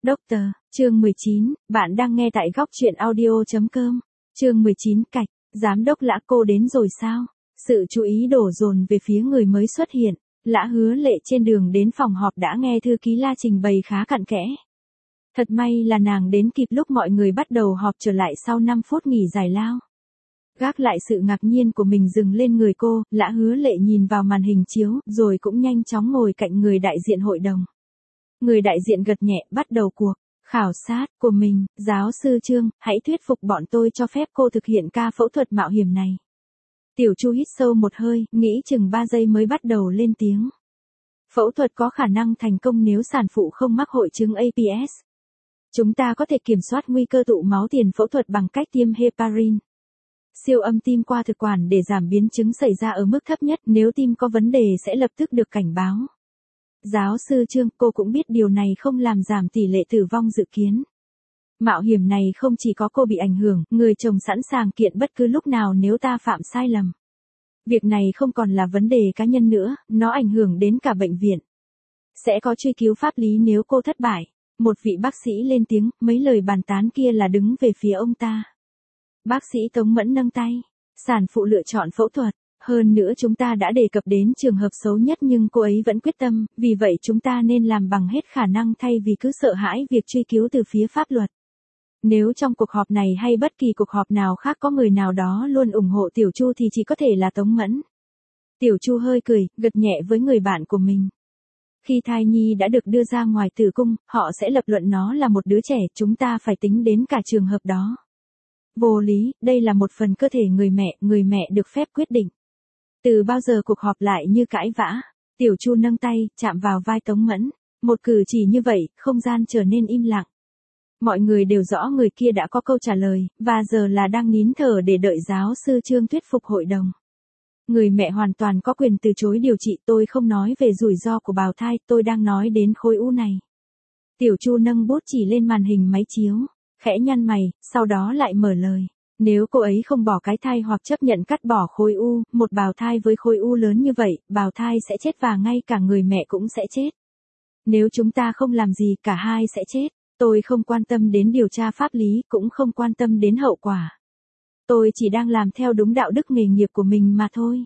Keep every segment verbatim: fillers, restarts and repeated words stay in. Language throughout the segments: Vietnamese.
Doctor, chương mười chín, bạn đang nghe tại góc truyện audio.com. Chương mười chín cạch, giám đốc Lã cô đến rồi sao? Sự chú ý đổ dồn về phía người mới xuất hiện. Lã Hứa Lệ trên đường đến phòng họp đã nghe thư ký La trình bày khá cặn kẽ. Thật may là nàng đến kịp lúc mọi người bắt đầu họp trở lại sau năm phút nghỉ giải lao. Gác lại sự ngạc nhiên của mình dừng lên người cô, Lã Hứa Lệ nhìn vào màn hình chiếu, rồi cũng nhanh chóng ngồi cạnh người đại diện hội đồng. Người đại diện gật nhẹ, bắt đầu cuộc khảo sát của mình. Giáo sư Trương, hãy thuyết phục bọn tôi cho phép cô thực hiện ca phẫu thuật mạo hiểm này. Tiểu Chu hít sâu một hơi, nghĩ chừng ba giây mới bắt đầu lên tiếng. Phẫu thuật có khả năng thành công nếu sản phụ không mắc hội chứng a pê ét. Chúng ta có thể kiểm soát nguy cơ tụ máu tiền phẫu thuật bằng cách tiêm heparin. Siêu âm tim qua thực quản để giảm biến chứng xảy ra ở mức thấp nhất, nếu tim có vấn đề sẽ lập tức được cảnh báo. Giáo sư Trương, cô cũng biết điều này không làm giảm tỷ lệ tử vong dự kiến. Mạo hiểm này không chỉ có cô bị ảnh hưởng, người chồng sẵn sàng kiện bất cứ lúc nào nếu ta phạm sai lầm. Việc này không còn là vấn đề cá nhân nữa, nó ảnh hưởng đến cả bệnh viện. Sẽ có truy cứu pháp lý nếu cô thất bại. Một vị bác sĩ lên tiếng, mấy lời bàn tán kia là đứng về phía ông ta. Bác sĩ Tống Mẫn nâng tay. Sản phụ lựa chọn phẫu thuật. Hơn nữa chúng ta đã đề cập đến trường hợp xấu nhất nhưng cô ấy vẫn quyết tâm, vì vậy chúng ta nên làm bằng hết khả năng thay vì cứ sợ hãi việc truy cứu từ phía pháp luật. Nếu trong cuộc họp này hay bất kỳ cuộc họp nào khác có người nào đó luôn ủng hộ Tiểu Chu thì chỉ có thể là Tống Mẫn. Tiểu Chu hơi cười, gật nhẹ với người bạn của mình. Khi thai nhi đã được đưa ra ngoài tử cung, họ sẽ lập luận nó là một đứa trẻ, chúng ta phải tính đến cả trường hợp đó. Vô lý, đây là một phần cơ thể người mẹ, người mẹ được phép quyết định. Từ bao giờ cuộc họp lại như cãi vã? Tiểu Chu nâng tay, chạm vào vai Tống Mẫn. Một cử chỉ như vậy, không gian trở nên im lặng. Mọi người đều rõ người kia đã có câu trả lời, và giờ là đang nín thở để đợi giáo sư Trương thuyết phục hội đồng. Người mẹ hoàn toàn có quyền từ chối điều trị, tôi không nói về rủi ro của bào thai, tôi đang nói đến khối u này. Tiểu Chu nâng bút chỉ lên màn hình máy chiếu, khẽ nhăn mày, sau đó lại mở lời. Nếu cô ấy không bỏ cái thai hoặc chấp nhận cắt bỏ khối u, một bào thai với khối u lớn như vậy, bào thai sẽ chết và ngay cả người mẹ cũng sẽ chết. Nếu chúng ta không làm gì, cả hai sẽ chết. Tôi không quan tâm đến điều tra pháp lý, cũng không quan tâm đến hậu quả. Tôi chỉ đang làm theo đúng đạo đức nghề nghiệp của mình mà thôi.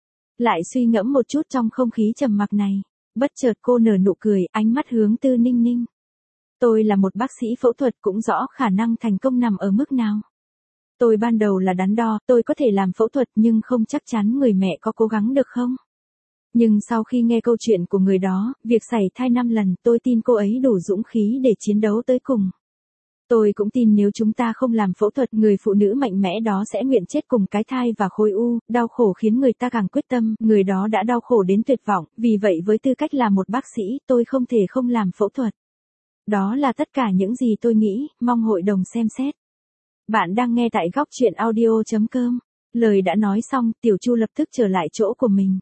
Lại suy ngẫm một chút trong không khí trầm mặc này. Bất chợt cô nở nụ cười, ánh mắt hướng Tư Ninh Ninh. Tôi là một bác sĩ phẫu thuật cũng rõ khả năng thành công nằm ở mức nào. Tôi ban đầu là đắn đo, tôi có thể làm phẫu thuật nhưng không chắc chắn người mẹ có cố gắng được không. Nhưng sau khi nghe câu chuyện của người đó, việc sảy thai năm lần, tôi tin cô ấy đủ dũng khí để chiến đấu tới cùng. Tôi cũng tin nếu chúng ta không làm phẫu thuật, người phụ nữ mạnh mẽ đó sẽ nguyện chết cùng cái thai và khối u, đau khổ khiến người ta càng quyết tâm, người đó đã đau khổ đến tuyệt vọng, vì vậy với tư cách là một bác sĩ, tôi không thể không làm phẫu thuật. Đó là tất cả những gì tôi nghĩ, mong hội đồng xem xét. Bạn đang nghe tại góc truyện audio.com. Lời đã nói xong, Tiểu Chu lập tức trở lại chỗ của mình.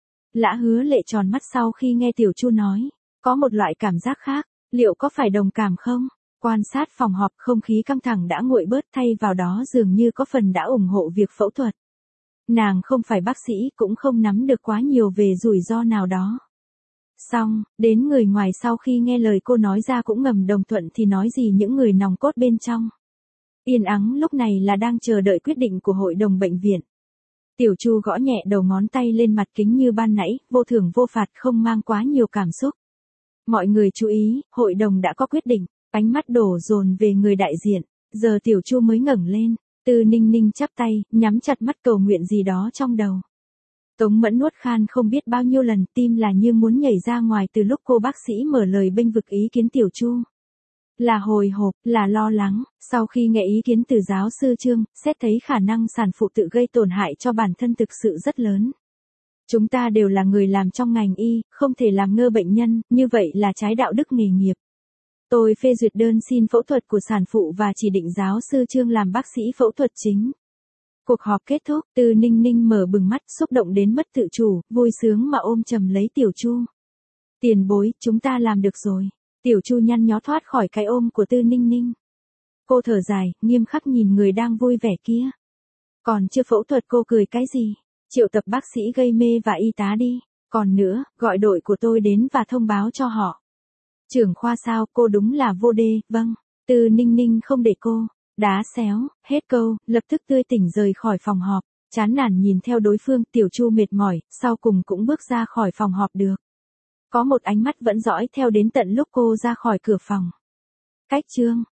Lã Hứa Lệ tròn mắt sau khi nghe Tiểu Chu nói. Có một loại cảm giác khác, liệu có phải đồng cảm không? Quan sát phòng họp, không khí căng thẳng đã nguội bớt, thay vào đó dường như có phần đã ủng hộ việc phẫu thuật. Nàng không phải bác sĩ, cũng không nắm được quá nhiều về rủi ro nào đó. Xong, đến người ngoài sau khi nghe lời cô nói ra cũng ngầm đồng thuận thì nói gì những người nòng cốt bên trong. Yên ắng lúc này là đang chờ đợi quyết định của hội đồng bệnh viện. Tiểu Chu gõ nhẹ đầu ngón tay lên mặt kính như ban nãy, vô thưởng vô phạt, không mang quá nhiều cảm xúc. Mọi người chú ý, hội đồng đã có quyết định, ánh mắt đổ dồn về người đại diện. Giờ Tiểu Chu mới ngẩng lên, Tư Ninh Ninh chắp tay, nhắm chặt mắt cầu nguyện gì đó trong đầu. Tống Mẫn nuốt khan không biết bao nhiêu lần, tim là như muốn nhảy ra ngoài từ lúc cô bác sĩ mở lời bênh vực ý kiến Tiểu Chu. Là hồi hộp, là lo lắng, sau khi nghe ý kiến từ giáo sư Trương, xét thấy khả năng sản phụ tự gây tổn hại cho bản thân thực sự rất lớn. Chúng ta đều là người làm trong ngành y, không thể làm ngơ bệnh nhân, như vậy là trái đạo đức nghề nghiệp. Tôi phê duyệt đơn xin phẫu thuật của sản phụ và chỉ định giáo sư Trương làm bác sĩ phẫu thuật chính. Cuộc họp kết thúc, Tư Ninh Ninh mở bừng mắt, xúc động đến mất tự chủ, vui sướng mà ôm chầm lấy Tiểu Chu. Tiền bối, chúng ta làm được rồi. Tiểu Chu nhăn nhó thoát khỏi cái ôm của Tư Ninh Ninh. Cô thở dài, nghiêm khắc nhìn người đang vui vẻ kia. Còn chưa phẫu thuật cô cười cái gì? Triệu tập bác sĩ gây mê và y tá đi. Còn nữa, gọi đội của tôi đến và thông báo cho họ. Trưởng khoa sao, cô đúng là vô đê, vâng. Từ Ninh Ninh không để cô. Đá xéo, hết câu, lập tức tươi tỉnh rời khỏi phòng họp. Chán nản nhìn theo đối phương, Tiểu Chu mệt mỏi, sau cùng cũng bước ra khỏi phòng họp được. Có một ánh mắt vẫn dõi theo đến tận lúc cô ra khỏi cửa phòng. Cách chương